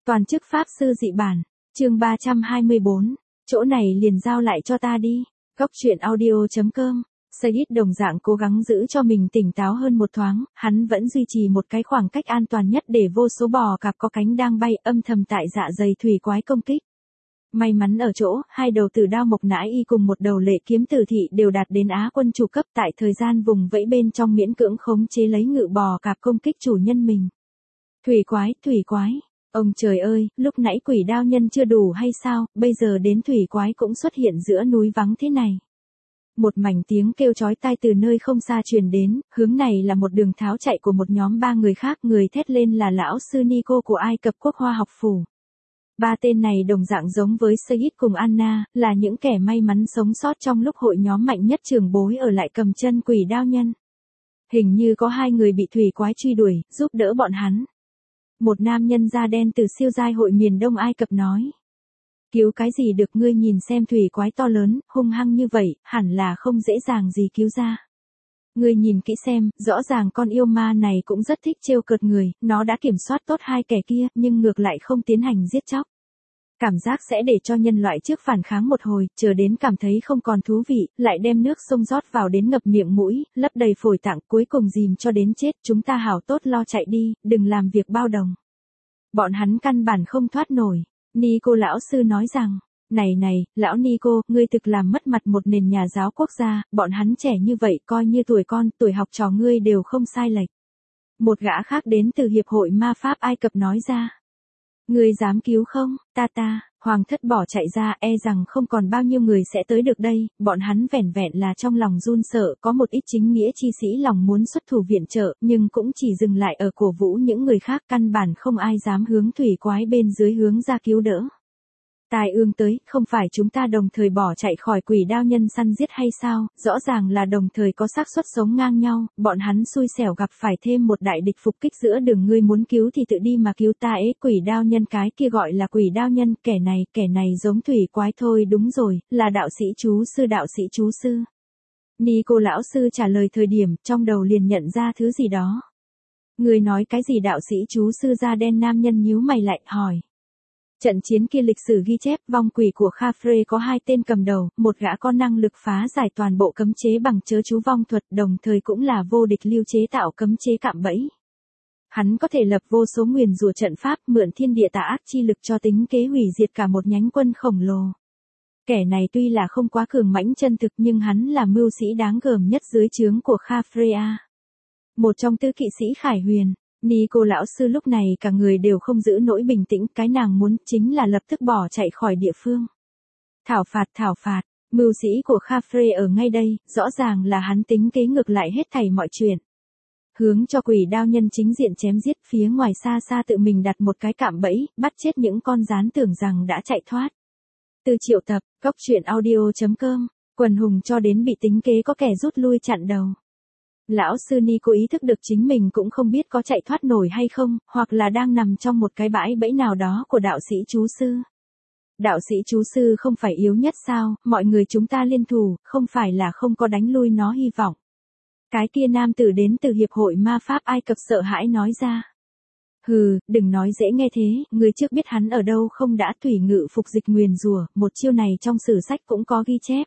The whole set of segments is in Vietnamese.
Toàn chức Pháp sư dị bản, chương 324, chỗ này liền giao lại cho ta đi. Góc truyện audio.com. Sayid đồng dạng cố gắng giữ cho mình tỉnh táo hơn một thoáng, hắn vẫn duy trì một cái khoảng cách an toàn nhất để vô số bò cạp có cánh đang bay âm thầm tại dạ dày thủy quái công kích. May mắn ở chỗ, hai đầu tử đao mộc nãi y cùng một đầu lệ kiếm tử thị đều đạt đến Á quân chủ cấp tại thời gian vùng vẫy bên trong miễn cưỡng khống chế lấy ngự bò cạp công kích chủ nhân mình. Thủy quái. Ông trời ơi, lúc nãy quỷ đao nhân chưa đủ hay sao, bây giờ đến thủy quái cũng xuất hiện giữa núi vắng thế này. Một mảnh tiếng kêu chói tai từ nơi không xa truyền đến, hướng này là một đường tháo chạy của một nhóm ba người khác, người thét lên là lão sư Nico của Ai Cập quốc hoa học phủ. Ba tên này đồng dạng giống với Sayid cùng Anna, là những kẻ may mắn sống sót trong lúc hội nhóm mạnh nhất trường bối ở lại cầm chân quỷ đao nhân. Hình như có hai người bị thủy quái truy đuổi, giúp đỡ bọn hắn. Một nam nhân da đen từ siêu giai hội miền Đông Ai Cập nói. Cứu cái gì được, ngươi nhìn xem thủy quái to lớn, hung hăng như vậy, hẳn là không dễ dàng gì cứu ra. Ngươi nhìn kỹ xem, rõ ràng con yêu ma này cũng rất thích trêu cợt người, nó đã kiểm soát tốt hai kẻ kia, nhưng ngược lại không tiến hành giết chóc. Cảm giác sẽ để cho nhân loại trước phản kháng một hồi, chờ đến cảm thấy không còn thú vị, lại đem nước sông rót vào đến ngập miệng mũi, lấp đầy phổi tạng, cuối cùng dìm cho đến chết. Chúng ta hảo tốt lo chạy đi, đừng làm việc bao đồng. Bọn hắn căn bản không thoát nổi. Nico lão sư nói rằng, này, lão Nico, ngươi thực làm mất mặt một nền nhà giáo quốc gia, bọn hắn trẻ như vậy coi như tuổi con, tuổi học trò ngươi đều không sai lệch. Một gã khác đến từ Hiệp hội Ma Pháp Ai Cập nói ra. Ngươi dám cứu không, ta, hoàng thất bỏ chạy ra, e rằng không còn bao nhiêu người sẽ tới được đây, bọn hắn vẻn vẹn là trong lòng run sợ, có một ít chính nghĩa chi sĩ lòng muốn xuất thủ viện trợ, nhưng cũng chỉ dừng lại ở cổ vũ những người khác, căn bản không ai dám hướng thủy quái bên dưới hướng ra cứu đỡ. Tai ương tới, không phải chúng ta đồng thời bỏ chạy khỏi quỷ đao nhân săn giết hay sao, rõ ràng là đồng thời có xác suất sống ngang nhau, bọn hắn xui xẻo gặp phải thêm một đại địch phục kích giữa đường, ngươi muốn cứu thì tự đi mà cứu ta ấy, quỷ đao nhân cái kia gọi là quỷ đao nhân, kẻ này giống thủy quái thôi, đúng rồi, là đạo sĩ chú sư. Nico lão sư trả lời thời điểm, trong đầu liền nhận ra thứ gì đó. Ngươi nói cái gì, đạo sĩ chú sư da đen nam nhân nhíu mày lại, hỏi. Trận chiến kia lịch sử ghi chép vong quỷ của Khafre có hai tên cầm đầu, một gã có năng lực phá giải toàn bộ cấm chế bằng chớ chú vong thuật, đồng thời cũng là vô địch lưu chế tạo cấm chế cạm bẫy. Hắn có thể lập vô số nguyền rủa trận pháp, mượn thiên địa tà ác chi lực cho tính kế hủy diệt cả một nhánh quân khổng lồ. Kẻ này tuy là không quá cường mãnh chân thực nhưng hắn là mưu sĩ đáng gờm nhất dưới trướng của Khafre. Một trong tứ kỵ sĩ Khải Huyền. Nico lão sư lúc này cả người đều không giữ nổi bình tĩnh, cái nàng muốn chính là lập tức bỏ chạy khỏi địa phương. Thảo phạt, mưu sĩ của Khafre ở ngay đây, rõ ràng là hắn tính kế ngược lại hết thảy mọi chuyện. Hướng cho quỷ đao nhân chính diện chém giết, phía ngoài xa tự mình đặt một cái cạm bẫy, bắt chết những con gián tưởng rằng đã chạy thoát. Từ Triệu Tập, góc truyện audio.com, quần hùng cho đến bị tính kế có kẻ rút lui chặn đầu. Lão sư Nico ý thức được chính mình cũng không biết có chạy thoát nổi hay không, hoặc là đang nằm trong một cái bãi bẫy nào đó của đạo sĩ chú sư. Đạo sĩ chú sư không phải yếu nhất sao, mọi người chúng ta liên thủ, không phải là không có đánh lui nó hy vọng. Cái kia nam tử đến từ Hiệp hội Ma Pháp Ai Cập sợ hãi nói ra. Hừ, đừng nói dễ nghe thế, người trước biết hắn ở đâu không, đã thủy ngự phục dịch nguyền rủa, một chiêu này trong sử sách cũng có ghi chép.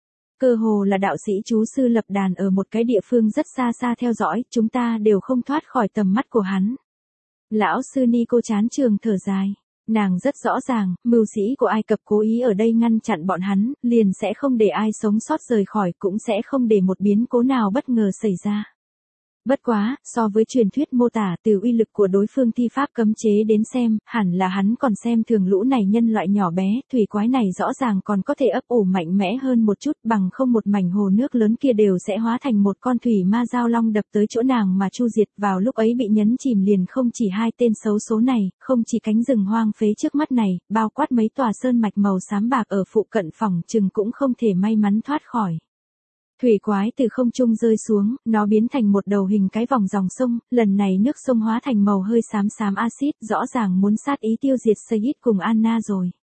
Cơ hồ là đạo sĩ chú sư lập đàn ở một cái địa phương rất xa theo dõi, chúng ta đều không thoát khỏi tầm mắt của hắn. Lão sư Nico chán trường thở dài. Nàng rất rõ ràng, mưu sĩ của Ai Cập cố ý ở đây ngăn chặn bọn hắn, liền sẽ không để ai sống sót rời khỏi, cũng sẽ không để một biến cố nào bất ngờ xảy ra. Bất quá, so với truyền thuyết mô tả từ uy lực của đối phương thi pháp cấm chế đến xem, hẳn là hắn còn xem thường lũ này nhân loại nhỏ bé, thủy quái này rõ ràng còn có thể ấp ủ mạnh mẽ hơn một chút, bằng không một mảnh hồ nước lớn kia đều sẽ hóa thành một con thủy ma giao long đập tới chỗ nàng mà chu diệt, vào lúc ấy bị nhấn chìm liền không chỉ hai tên xấu số này, không chỉ cánh rừng hoang phế trước mắt này, bao quát mấy tòa sơn mạch màu xám bạc ở phụ cận phòng chừng cũng không thể may mắn thoát khỏi. Thủy quái từ không trung rơi xuống, nó biến thành một đầu hình cái vòng dòng sông, lần này nước sông hóa thành màu hơi xám axit, rõ ràng muốn sát ý tiêu diệt Sayid cùng Anna rồi.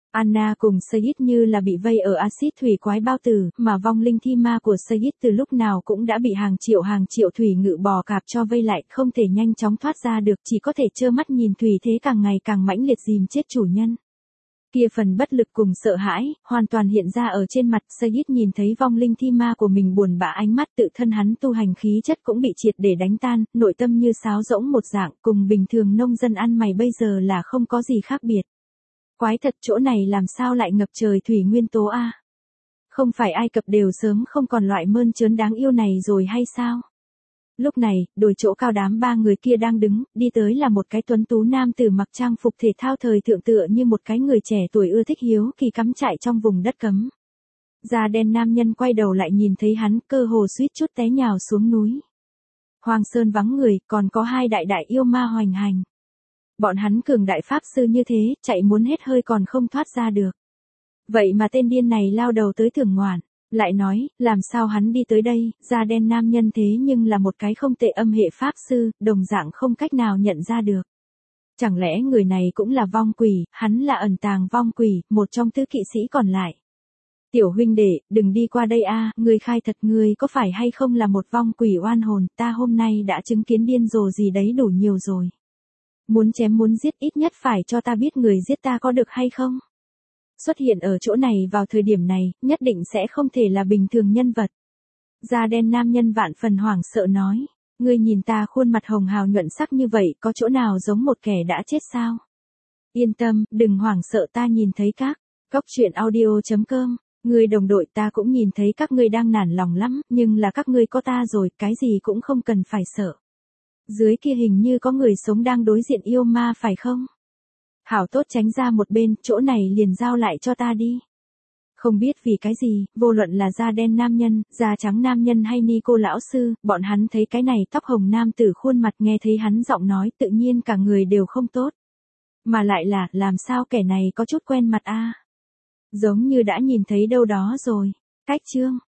Anna cùng Sayid như là bị vây ở axit thủy quái bao tử, mà vong linh thi ma của Sayid từ lúc nào cũng đã bị hàng triệu thủy ngự bò cạp cho vây lại, không thể nhanh chóng thoát ra được, chỉ có thể trơ mắt nhìn thủy thế càng ngày càng mãnh liệt dìm chết chủ nhân. Kia phần bất lực cùng sợ hãi, hoàn toàn hiện ra ở trên mặt. Sayid nhìn thấy vong linh thi ma của mình buồn bã ánh mắt, tự thân hắn tu hành khí chất cũng bị triệt để đánh tan, nội tâm như sáo rỗng một dạng, cùng bình thường nông dân ăn mày bây giờ là không có gì khác biệt. Quái thật, chỗ này làm sao lại ngập trời thủy nguyên tố a? Không phải Ai Cập đều sớm không còn loại mơn trớn đáng yêu này rồi hay sao? Lúc này, đồi chỗ cao đám ba người kia đang đứng, đi tới là một cái tuấn tú nam tử mặc trang phục thể thao thời thượng tựa như một cái người trẻ tuổi ưa thích hiếu kỳ cắm trại trong vùng đất cấm. Da đen nam nhân quay đầu lại nhìn thấy hắn, cơ hồ suýt chút té nhào xuống núi. Hoàng sơn vắng người, còn có hai đại yêu ma hoành hành. Bọn hắn cường đại pháp sư như thế, chạy muốn hết hơi còn không thoát ra được. Vậy mà tên điên này lao đầu tới thưởng ngoạn. Lại nói, làm sao hắn đi tới đây, da đen nam nhân thế nhưng là một cái không tệ âm hệ pháp sư, đồng dạng không cách nào nhận ra được. Chẳng lẽ người này cũng là vong quỷ, hắn là ẩn tàng vong quỷ, một trong tứ kỵ sĩ còn lại. Tiểu huynh đệ, đừng đi qua đây a, ngươi khai thật, ngươi có phải hay không là một vong quỷ oan hồn, ta hôm nay đã chứng kiến điên rồ gì đấy đủ nhiều rồi. Muốn chém muốn giết, ít nhất phải cho ta biết người giết ta có được hay không. Xuất hiện ở chỗ này vào thời điểm này, nhất định sẽ không thể là bình thường nhân vật. Da đen nam nhân vạn phần hoảng sợ nói, ngươi nhìn ta khuôn mặt hồng hào nhuận sắc như vậy, có chỗ nào giống một kẻ đã chết sao? Yên tâm, đừng hoảng sợ, ta nhìn thấy các góc truyện audio.com, người đồng đội ta cũng nhìn thấy các ngươi đang nản lòng lắm, nhưng là các ngươi có ta rồi, cái gì cũng không cần phải sợ. Dưới kia hình như có người sống đang đối diện yêu ma phải không? Hảo tốt, tránh ra một bên, chỗ này liền giao lại cho ta đi. Không biết vì cái gì, vô luận là da đen nam nhân, da trắng nam nhân hay Nico lão sư, bọn hắn thấy cái này tóc hồng nam tử khuôn mặt, nghe thấy hắn giọng nói, tự nhiên cả người đều không tốt. Mà lại là, làm sao kẻ này có chút quen mặt a? Giống như đã nhìn thấy đâu đó rồi. Cách chương